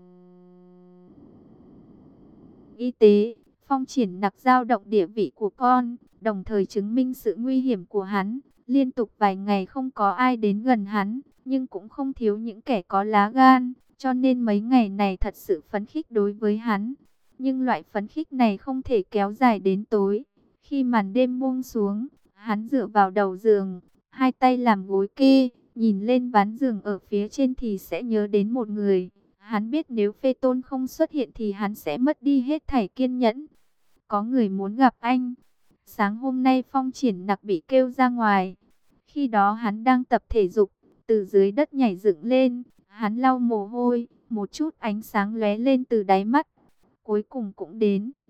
y tế. Phong Triển Nặc dao động địa vị của con, đồng thời chứng minh sự nguy hiểm của hắn. Liên tục vài ngày không có ai đến gần hắn, nhưng cũng không thiếu những kẻ có lá gan, cho nên mấy ngày này thật sự phấn khích đối với hắn. Nhưng loại phấn khích này không thể kéo dài đến tối. Khi màn đêm buông xuống, hắn dựa vào đầu giường, hai tay làm gối kê, nhìn lên ván giường ở phía trên thì sẽ nhớ đến một người. Hắn biết nếu Phê Tôn không xuất hiện thì hắn sẽ mất đi hết thảy kiên nhẫn. Có người muốn gặp anh. Sáng hôm nay Phong Triển Nặc bị kêu ra ngoài. Khi đó hắn đang tập thể dục, từ dưới đất nhảy dựng lên. Hắn lau mồ hôi, một chút ánh sáng lóe lên từ đáy mắt. Cuối cùng cũng đến.